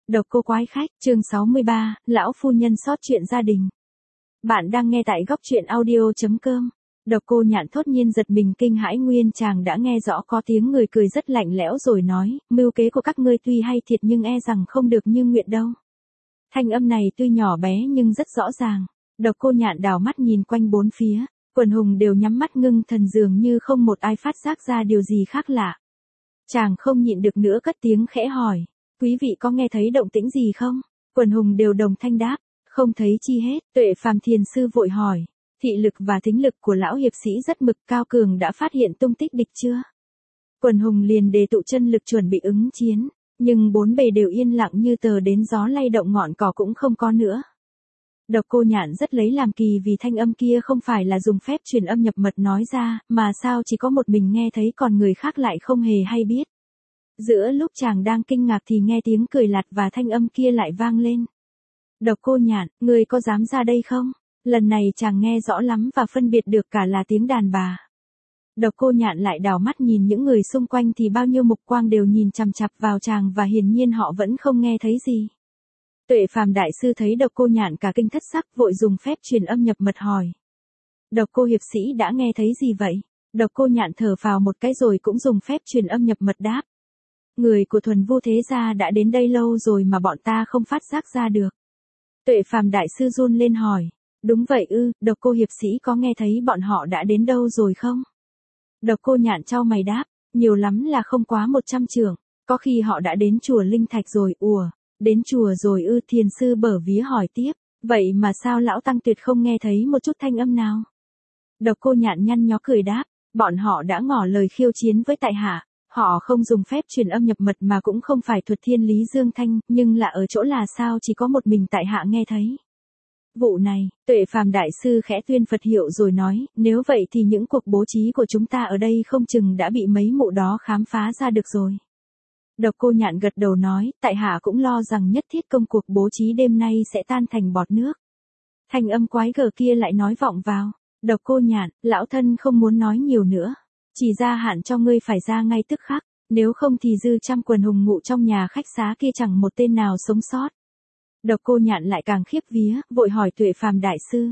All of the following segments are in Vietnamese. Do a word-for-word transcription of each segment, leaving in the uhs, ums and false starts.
Độc cô quái khách, chương sáu mươi ba, lão phu nhân sót chuyện gia đình. Bạn đang nghe tại góc truyện audio.com. Độc cô Nhạn thốt nhiên giật mình kinh hãi, nguyên chàng đã nghe rõ có tiếng người cười rất lạnh lẽo rồi nói, mưu kế của các ngươi tuy hay thiệt nhưng e rằng không được như nguyện đâu. Thanh âm này tuy nhỏ bé nhưng rất rõ ràng. Độc cô Nhạn đảo mắt nhìn quanh bốn phía, quần hùng đều nhắm mắt ngưng thần, dường như không một ai phát giác ra điều gì khác lạ. Chàng không nhịn được nữa cất tiếng khẽ hỏi. Quý vị có nghe thấy động tĩnh gì không? Quần hùng đều đồng thanh đáp, không thấy chi hết. Tuệ Phàm thiền sư vội hỏi, thị lực và thính lực của lão hiệp sĩ rất mực cao cường, đã phát hiện tung tích địch chưa? Quần hùng liền đề tụ chân lực chuẩn bị ứng chiến, nhưng bốn bề đều yên lặng như tờ, đến gió lay động ngọn cỏ cũng không có nữa. Độc cô Nhạn rất lấy làm kỳ vì thanh âm kia không phải là dùng phép truyền âm nhập mật nói ra, mà sao chỉ có một mình nghe thấy còn người khác lại không hề hay biết. Giữa lúc chàng đang kinh ngạc thì nghe tiếng cười lạt và thanh âm kia lại vang lên. Độc cô Nhạn, ngươi có dám ra đây không? Lần này chàng nghe rõ lắm và phân biệt được cả là tiếng đàn bà. Độc cô Nhạn lại đảo mắt nhìn những người xung quanh thì bao nhiêu mục quang đều nhìn chằm chằm vào chàng và hiển nhiên họ vẫn không nghe thấy gì. Tuệ Phàm đại sư thấy Độc cô Nhạn cả kinh thất sắc, vội dùng phép truyền âm nhập mật hỏi. Độc cô hiệp sĩ đã nghe thấy gì vậy? Độc cô Nhạn thở phào một cái rồi cũng dùng phép truyền âm nhập mật đáp. Người của Thuần Vu thế gia đã đến đây lâu rồi mà bọn ta không phát giác ra được. Tuệ Phàm đại sư run lên hỏi. Đúng vậy ư, Độc cô hiệp sĩ có nghe thấy bọn họ đã đến đâu rồi không? Độc cô Nhạn chau mày đáp, nhiều lắm là không quá một trăm trượng, có khi họ đã đến chùa Linh Thạch rồi. Ùa, đến chùa rồi ư? Thiền sư bở vía hỏi tiếp, vậy mà sao lão tăng tuyệt không nghe thấy một chút thanh âm nào? Độc cô Nhạn nhăn nhó cười đáp, bọn họ đã ngỏ lời khiêu chiến với tại hạ. Họ không dùng phép truyền âm nhập mật mà cũng không phải thuật thiên lý dương thanh, nhưng là ở chỗ là sao chỉ có một mình tại hạ nghe thấy. Vụ này, Tuệ Phàm đại sư khẽ tuyên Phật hiệu rồi nói, nếu vậy thì những cuộc bố trí của chúng ta ở đây không chừng đã bị mấy mụ đó khám phá ra được rồi. Độc cô Nhạn gật đầu nói, tại hạ cũng lo rằng nhất thiết công cuộc bố trí đêm nay sẽ tan thành bọt nước. Thanh âm quái gở kia lại nói vọng vào. Độc cô Nhạn, lão thân không muốn nói nhiều nữa. Chỉ ra hạn cho ngươi phải ra ngay tức khắc, nếu không thì dư trăm quần hùng ngụ trong nhà khách xá kia chẳng một tên nào sống sót. Độc cô Nhạn lại càng khiếp vía, vội hỏi Tuệ Phàm đại sư.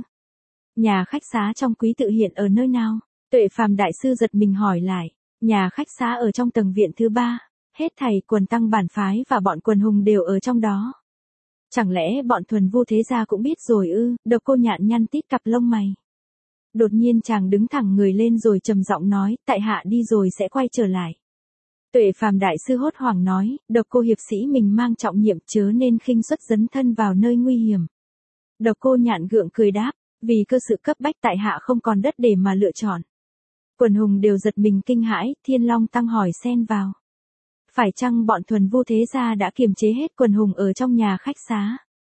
Nhà khách xá trong quý tự hiện ở nơi nào? Tuệ Phàm đại sư giật mình hỏi lại. Nhà khách xá ở trong tầng viện thứ ba, hết thảy quần tăng bản phái và bọn quần hùng đều ở trong đó. Chẳng lẽ bọn Thuần Vu thế gia cũng biết rồi ư? Độc cô Nhạn nhăn tít cặp lông mày. Đột nhiên chàng đứng thẳng người lên rồi trầm giọng nói, tại hạ đi rồi sẽ quay trở lại. Tuệ Phàm đại sư hốt hoảng nói, Độc cô hiệp sĩ mình mang trọng nhiệm, chớ nên khinh suất dấn thân vào nơi nguy hiểm. Độc cô Nhạn gượng cười đáp, vì cơ sự cấp bách tại hạ không còn đất để mà lựa chọn. Quần hùng đều giật mình kinh hãi, Thiên Long tăng hỏi xen vào. Phải chăng bọn Thuần Vu thế gia đã kiềm chế hết quần hùng ở trong nhà khách xá?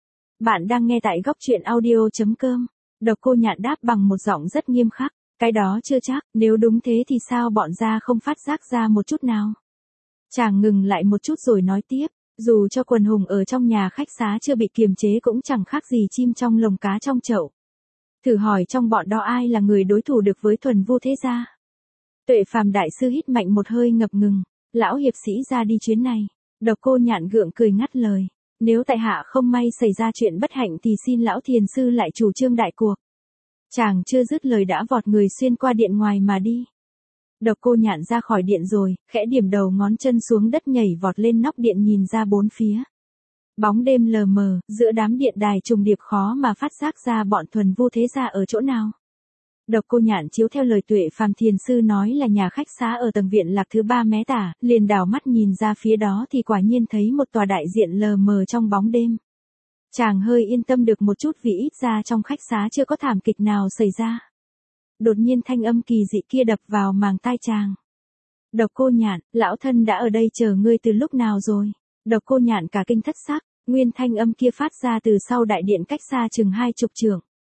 Bạn đang nghe tại góc truyện audio.com. Độc cô Nhạn đáp bằng một giọng rất nghiêm khắc, cái đó chưa chắc, nếu đúng thế thì sao bọn gia không phát giác ra một chút nào? Chàng ngừng lại một chút rồi nói tiếp, dù cho quần hùng ở trong nhà khách xá chưa bị kiềm chế cũng chẳng khác gì chim trong lồng cá trong chậu. Thử hỏi trong bọn đó ai là người đối thủ được với Thuần Vu thế gia? Tuệ Phàm đại sư hít mạnh một hơi ngập ngừng, lão hiệp sĩ ra đi chuyến này. Độc cô Nhạn gượng cười ngắt lời. Nếu tại hạ không may xảy ra chuyện bất hạnh thì xin lão thiền sư lại chủ trương đại cuộc. Chàng chưa dứt lời đã vọt người xuyên qua điện ngoài mà đi. Độc cô Nhạn ra khỏi điện rồi, khẽ điểm đầu ngón chân xuống đất nhảy vọt lên nóc điện nhìn ra bốn phía. Bóng đêm lờ mờ, giữa đám điện đài trùng điệp khó mà phát giác ra bọn Thuần Vu thế gia ở chỗ nào. Độc cô Nhạn chiếu theo lời Tuệ Phàm thiền sư nói là nhà khách xá ở tầng viện lạc thứ ba mé tả, liền đảo mắt nhìn ra phía đó thì quả nhiên thấy một tòa đại diện lờ mờ trong bóng đêm. Chàng hơi yên tâm được một chút vì ít ra trong khách xá chưa có thảm kịch nào xảy ra. Đột nhiên thanh âm kỳ dị kia đập vào màng tai chàng. Độc cô Nhạn, lão thân đã ở đây chờ ngươi từ lúc nào rồi? Độc cô Nhạn cả kinh thất sắc, nguyên thanh âm kia phát ra từ sau đại điện cách xa chừng hai chục trượng.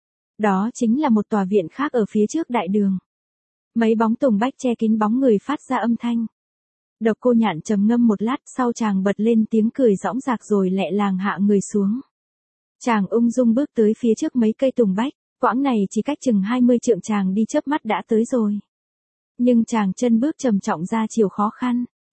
Đó chính là một tòa viện khác ở phía trước đại đường. Mấy bóng tùng bách che kín bóng người phát ra âm thanh. Độc cô Nhạn trầm ngâm một lát, sau chàng bật lên tiếng cười rõng rạc rồi lẹ làng hạ người xuống. Chàng ung dung bước tới phía trước mấy cây tùng bách, quãng này chỉ cách chừng hai mươi trượng, chàng đi chớp mắt đã tới rồi. Nhưng chàng chân bước trầm trọng ra chiều khó khăn,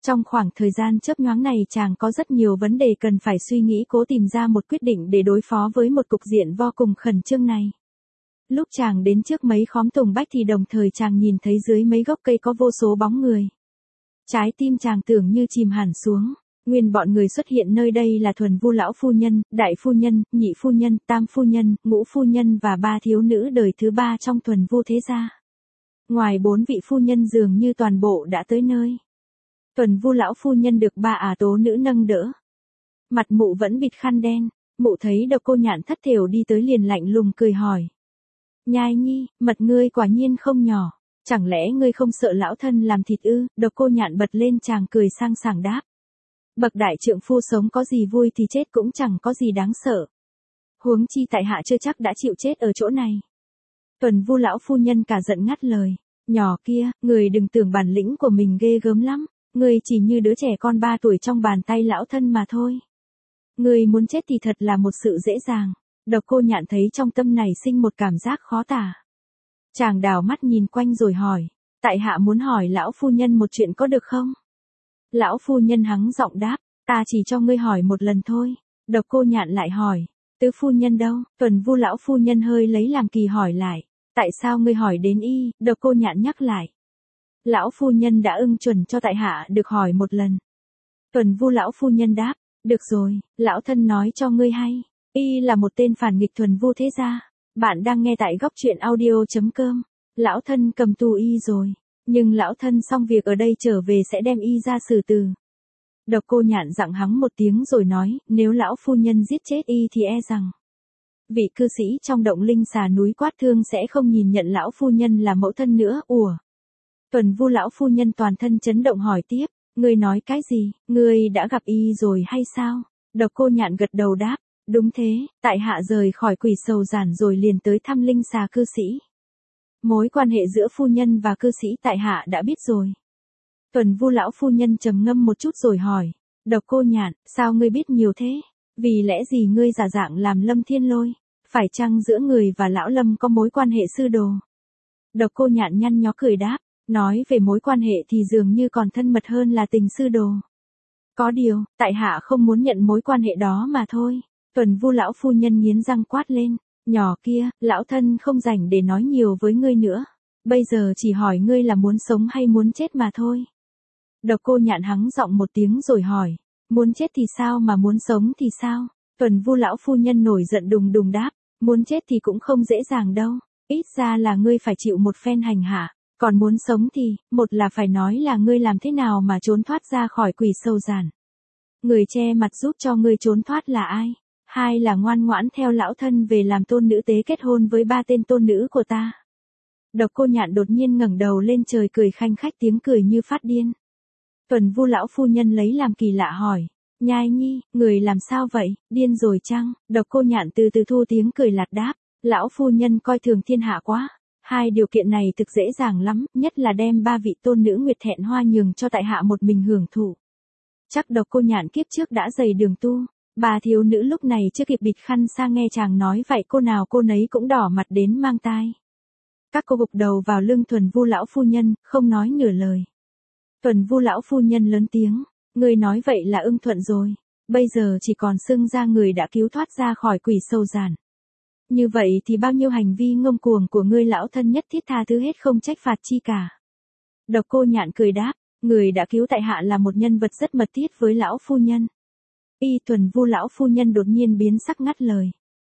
Trong khoảng thời gian chớp nhoáng này chàng có rất nhiều vấn đề cần phải suy nghĩ cố tìm ra một quyết định để đối phó với một cục diện vô cùng khẩn trương này. Lúc chàng đến trước mấy khóm tùng bách thì đồng thời chàng nhìn thấy dưới mấy gốc cây có vô số bóng người. Trái tim chàng tưởng như chìm hẳn xuống. Nguyên bọn người xuất hiện nơi đây là Thuần Vu lão phu nhân, đại phu nhân, nhị phu nhân, tam phu nhân, ngũ phu nhân và ba thiếu nữ đời thứ ba trong Thuần Vu thế gia. Ngoài bốn vị phu nhân dường như toàn bộ đã tới nơi. Thuần Vu lão phu nhân được ba ả tố nữ nâng đỡ. Mặt mụ vẫn bịt khăn đen, mụ thấy Độc Cô Nhạn thất thểu đi tới liền lạnh lùng cười hỏi. Nhai nhi, mật ngươi quả nhiên không nhỏ, chẳng lẽ ngươi không sợ lão thân làm thịt ư? Độc Cô Nhạn bật lên chàng cười sang sảng đáp. Bậc đại trượng phu sống có gì vui thì chết cũng chẳng có gì đáng sợ. Huống chi tại hạ chưa chắc đã chịu chết ở chỗ này. Thuần Vu lão phu nhân cả giận ngắt lời. Nhỏ kia, người đừng tưởng bản lĩnh của mình ghê gớm lắm, người chỉ như đứa trẻ con ba tuổi trong bàn tay lão thân mà thôi. Người muốn chết thì thật là một sự dễ dàng. Độc Cô Nhạn thấy trong tâm này sinh một cảm giác khó tả. Chàng đảo mắt nhìn quanh rồi hỏi. Tại hạ muốn hỏi lão phu nhân một chuyện có được không? Lão phu nhân hắng giọng đáp, ta chỉ cho ngươi hỏi một lần thôi. Độc Cô Nhạn lại hỏi, tứ phu nhân đâu? Thuần Vu lão phu nhân hơi lấy làm kỳ hỏi lại, tại sao ngươi hỏi đến y? Độc Cô Nhạn nhắc lại, lão phu nhân đã ưng chuẩn cho tại hạ được hỏi một lần. Thuần Vu lão phu nhân đáp, được rồi, lão thân nói cho ngươi hay, y là một tên phản nghịch Thuần Vu thế gia. Bạn đang nghe tại góc truyện audio chấm com. Lão thân cầm tù y rồi. Nhưng lão thân xong việc ở đây trở về sẽ đem y ra xử tử. Độc Cô Nhạn giọng hắng một tiếng rồi nói, nếu lão phu nhân giết chết y thì e rằng vị cư sĩ trong động linh xà núi Quát Thương sẽ không nhìn nhận lão phu nhân là mẫu thân nữa. Ủa? Thuần Vu lão phu nhân toàn thân chấn động hỏi tiếp, ngươi nói cái gì? Ngươi đã gặp y rồi hay sao? Độc Cô Nhạn gật đầu đáp, đúng thế, tại hạ rời khỏi Quỷ Sầu Giản rồi liền tới thăm linh xà cư sĩ. Mối quan hệ giữa phu nhân và cư sĩ tại hạ đã biết rồi. Thuần Vu lão phu nhân trầm ngâm một chút rồi hỏi, Độc Cô Nhạn, sao ngươi biết nhiều thế? Vì lẽ gì ngươi giả dạng làm Lâm Thiên Lôi? Phải chăng giữa người và lão Lâm có mối quan hệ sư đồ? Độc Cô Nhạn nhăn nhó cười đáp, nói về mối quan hệ thì dường như còn thân mật hơn là tình sư đồ. Có điều, tại hạ không muốn nhận mối quan hệ đó mà thôi. Thuần Vu lão phu nhân nghiến răng quát lên. Nhỏ kia, lão thân không rảnh để nói nhiều với ngươi nữa. Bây giờ chỉ hỏi ngươi là muốn sống hay muốn chết mà thôi. Độc Cô Nhạn hắng giọng một tiếng rồi hỏi. Muốn chết thì sao mà muốn sống thì sao? Thuần Vu lão phu nhân nổi giận đùng đùng đáp. Muốn chết thì cũng không dễ dàng đâu. Ít ra là ngươi phải chịu một phen hành hạ. Còn muốn sống thì, một là phải nói là ngươi làm thế nào mà trốn thoát ra khỏi Quỷ Sầu Giản. Người che mặt giúp cho ngươi trốn thoát là ai? Hai là ngoan ngoãn theo lão thân về làm tôn nữ tế kết hôn với ba tên tôn nữ của ta. Độc Cô Nhạn đột nhiên ngẩng đầu lên trời cười khanh khách tiếng cười như phát điên. Thuần Vu lão phu nhân lấy làm kỳ lạ hỏi, Nhai nhi, người làm sao vậy, điên rồi chăng? Độc Cô Nhạn từ từ thu tiếng cười lạt đáp, lão phu nhân coi thường thiên hạ quá. Hai điều kiện này thực dễ dàng lắm, nhất là đem ba vị tôn nữ Nguyệt Thẹn Hoa nhường cho tại hạ một mình hưởng thụ. Chắc Độc Cô Nhạn kiếp trước đã dày đường tu. Bà thiếu nữ lúc này chưa kịp bịt khăn sang nghe chàng nói vậy cô nào cô nấy cũng đỏ mặt đến mang tai. Các cô gục đầu vào lưng Thuần Vu lão phu nhân, không nói nửa lời. Thuần Vu lão phu nhân lớn tiếng, người nói vậy là ưng thuận rồi. Bây giờ chỉ còn xưng ra người đã cứu thoát ra khỏi Quỷ Sầu Giản. Như vậy thì bao nhiêu hành vi ngông cuồng của ngươi lão thân nhất thiết tha thứ hết không trách phạt chi cả. Độc Cô Nhạn cười đáp, người đã cứu tại hạ là một nhân vật rất mật thiết với lão phu nhân. Y Thuần Vu lão phu nhân đột nhiên biến sắc ngắt lời.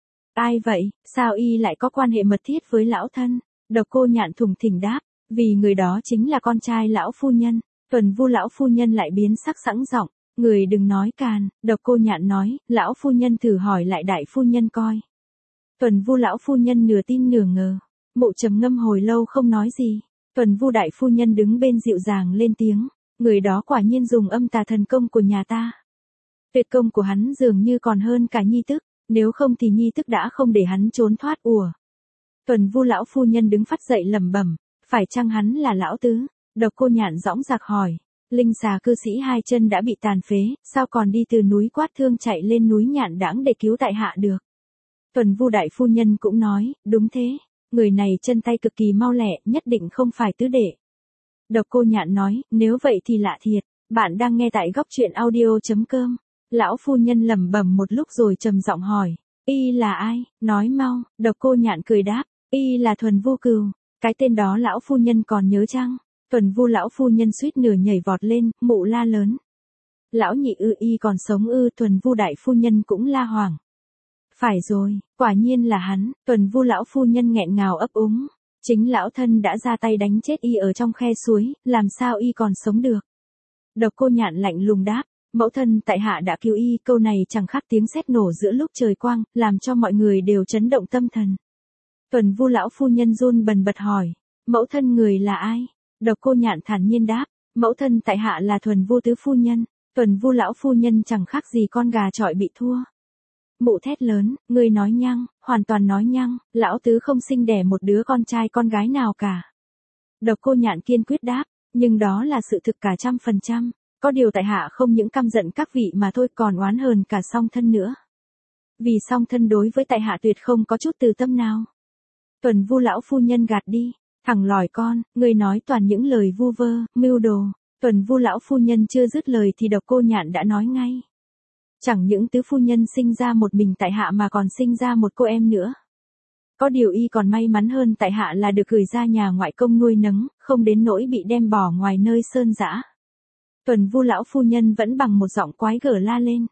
Ai vậy, sao y lại có quan hệ mật thiết với lão thân? Độc Cô Nhạn thùng thình đáp, vì người đó chính là con trai lão phu nhân. Thuần Vu lão phu nhân lại biến sắc sẵn giọng, người đừng nói càn. Độc Cô Nhạn nói, lão phu nhân thử hỏi lại đại phu nhân coi. Thuần Vu lão phu nhân nửa tin nửa ngờ, mụ trầm ngâm hồi lâu không nói gì. Thuần Vu đại phu nhân đứng bên dịu dàng lên tiếng, người đó quả nhiên dùng âm tà thần công của nhà ta. Tuyệt công của hắn dường như còn hơn cả nhi tức, nếu không thì nhi tức đã không để hắn trốn thoát. Ủa? Thuần Vu lão phu nhân đứng phát dậy lẩm bẩm, phải chăng hắn là lão tứ? Độc Cô Nhạn dõng dạc hỏi, linh xà cư sĩ hai chân đã bị tàn phế, sao còn đi từ núi Quát Thương chạy lên núi Nhạn Đãng để cứu tại hạ được? Thuần Vu đại phu nhân cũng nói, đúng thế, người này chân tay cực kỳ mau lẹ, nhất định không phải tứ đệ. Độc Cô Nhạn nói, nếu vậy thì lạ thiệt. Bạn đang nghe tại góc truyện audio.com. Lão phu nhân lẩm bẩm một lúc rồi trầm giọng hỏi. Y là ai? Nói mau. Độc Cô Nhạn cười đáp. Y là Thuần Vu Cừu. Cái tên đó lão phu nhân còn nhớ chăng? Thuần Vu lão phu nhân suýt nửa nhảy vọt lên, mụ la lớn. Lão nhị ư, y còn sống ư? Thuần Vu đại phu nhân cũng la hoảng. Phải rồi, quả nhiên là hắn. Thuần Vu lão phu nhân nghẹn ngào ấp úng. Chính lão thân đã ra tay đánh chết y ở trong khe suối, làm sao y còn sống được? Độc Cô Nhạn lạnh lùng đáp. Mẫu thân tại hạ đã cứu y. Câu này chẳng khác tiếng sét nổ giữa lúc trời quang, làm cho mọi người đều chấn động tâm thần. Thuần Vu lão phu nhân run bần bật hỏi. Mẫu thân người là ai? Độc Cô Nhạn thản nhiên đáp. Mẫu thân tại hạ là Thuần Vu tứ phu nhân. Thuần Vu lão phu nhân chẳng khác gì con gà chọi bị thua. Mụ thét lớn, ngươi nói nhăng, hoàn toàn nói nhăng, lão tứ không sinh đẻ một đứa con trai con gái nào cả. Độc Cô Nhạn kiên quyết đáp, nhưng đó là sự thực cả trăm phần trăm. Có điều tại hạ không những căm giận các vị mà thôi còn oán hờn cả song thân nữa. Vì song thân đối với tại hạ tuyệt không có chút từ tâm nào. Thuần Vu lão phu nhân gạt đi, thằng lòi con, ngươi nói toàn những lời vu vơ, mưu đồ. Thuần Vu lão phu nhân chưa dứt lời thì Độc Cô Nhạn đã nói ngay. Chẳng những tứ phu nhân sinh ra một mình tại hạ mà còn sinh ra một cô em nữa. Có điều y còn may mắn hơn tại hạ là được gửi ra nhà ngoại công nuôi nấng, không đến nỗi bị đem bỏ ngoài nơi sơn dã. Thuần Vu lão phu nhân vẫn bằng một giọng quái gở la lên.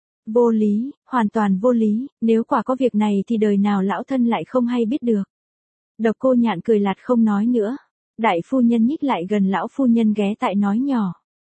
Vô lý, hoàn toàn vô lý, nếu quả có việc này thì đời nào lão thân lại không hay biết được. Độc Cô Nhạn cười lạt không nói nữa. Đại phu nhân nhích lại gần lão phu nhân ghé tại nói nhỏ.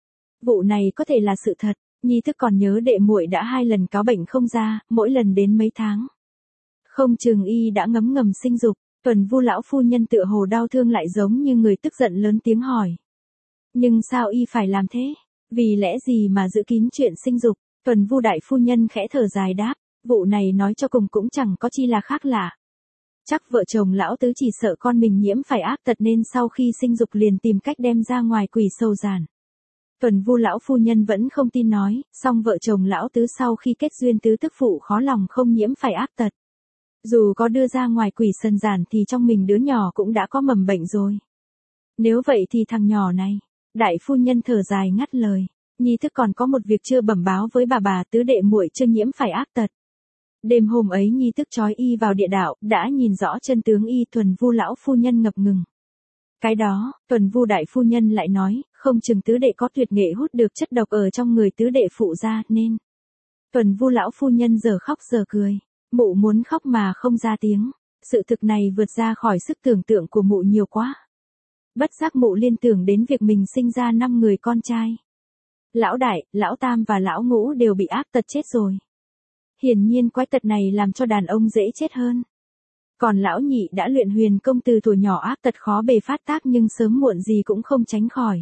Vụ này có thể là sự thật, nhi thức còn nhớ đệ muội đã hai lần cáo bệnh không ra, mỗi lần đến mấy tháng. Không chừng y đã ngấm ngầm sinh dục. Thuần Vu lão phu nhân tựa hồ đau thương lại giống như người tức giận lớn tiếng hỏi. Nhưng sao y phải làm thế? Vì lẽ gì mà giữ kín chuyện sinh dục? Thuần Vu đại phu nhân khẽ thở dài đáp, vụ này nói cho cùng cũng chẳng có chi là khác lạ. Chắc vợ chồng lão tứ chỉ sợ con mình nhiễm phải ác tật nên sau khi sinh dục liền tìm cách đem ra ngoài quỷ sầu giàn. Thuần Vu lão phu nhân vẫn không tin nói, song vợ chồng lão tứ sau khi kết duyên tứ tức phụ khó lòng không nhiễm phải ác tật. Dù có đưa ra ngoài quỷ sân giàn thì trong mình đứa nhỏ cũng đã có mầm bệnh rồi. Nếu vậy thì thằng nhỏ này, đại phu nhân thở dài ngắt lời, nhi thức còn có một việc chưa bẩm báo với bà bà, tứ đệ muội chưa nhiễm phải ác tật. Đêm hôm ấy nhi thức trói y vào địa đạo, đã nhìn rõ chân tướng y. Thuần Vu lão phu nhân ngập ngừng. Cái đó, Thuần Vu đại phu nhân lại nói, không chừng tứ đệ có tuyệt nghệ hút được chất độc ở trong người tứ đệ phụ ra nên. Thuần Vu lão phu nhân giờ khóc giờ cười, mụ muốn khóc mà không ra tiếng. Sự thực này vượt ra khỏi sức tưởng tượng của mụ nhiều quá. Bất giác mụ liên tưởng đến việc mình sinh ra năm người con trai. Lão đại, lão tam và lão ngũ đều bị ác tật chết rồi. Hiển nhiên quái tật này làm cho đàn ông dễ chết hơn. Còn lão nhị đã luyện huyền công từ tuổi nhỏ, ác tật khó bề phát tác nhưng sớm muộn gì cũng không tránh khỏi.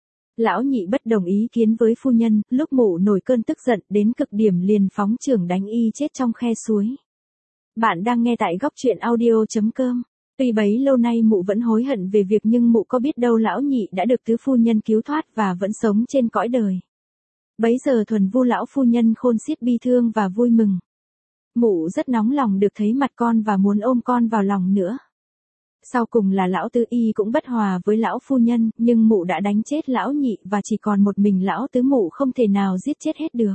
Lão nhị bất đồng ý kiến với phu nhân, lúc mụ nổi cơn tức giận đến cực điểm liền phóng chưởng đánh y chết trong khe suối. Bạn đang nghe tại góc truyện audio.com. Tuy bấy lâu nay mụ vẫn hối hận về việc nhưng mụ có biết đâu lão nhị đã được tứ phu nhân cứu thoát và vẫn sống trên cõi đời. Bấy giờ Thuần Vu lão phu nhân khôn xiết bi thương và vui mừng. Mụ rất nóng lòng được thấy mặt con và muốn ôm con vào lòng nữa. Sau cùng là lão tứ, y cũng bất hòa với lão phu nhân, nhưng mụ đã đánh chết lão nhị và chỉ còn một mình lão tứ mụ không thể nào giết chết hết được.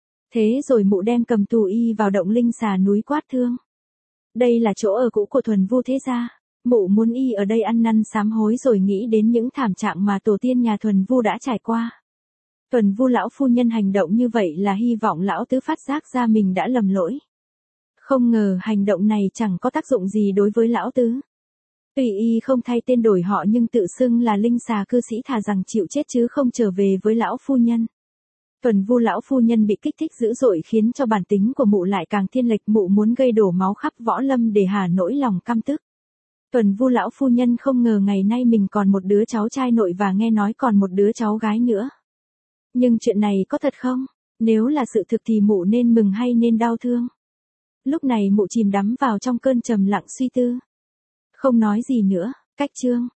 Thế rồi mụ đem cầm tù y vào động linh xà núi Quát Thương. Đây là chỗ ở cũ của Thuần Vu thế gia. Mụ muốn y ở đây ăn năn sám hối rồi nghĩ đến những thảm trạng mà tổ tiên nhà Thuần Vu đã trải qua. Thuần Vu lão phu nhân hành động như vậy là hy vọng lão tứ phát giác ra mình đã lầm lỗi. Không ngờ hành động này chẳng có tác dụng gì đối với lão tứ. Tuy y không thay tên đổi họ nhưng tự xưng là linh xà cư sĩ, thà rằng chịu chết chứ không trở về với lão phu nhân. Thuần Vu lão phu nhân bị kích thích dữ dội khiến cho bản tính của mụ lại càng thiên lệch, mụ muốn gây đổ máu khắp võ lâm để hà nỗi lòng căm tức. Thuần Vu lão phu nhân không ngờ ngày nay mình còn một đứa cháu trai nội và nghe nói còn một đứa cháu gái nữa. Nhưng chuyện này có thật không? Nếu là sự thực thì mụ nên mừng hay nên đau thương? Lúc này mụ chìm đắm vào trong cơn trầm lặng suy tư. Không nói gì nữa, cách chương.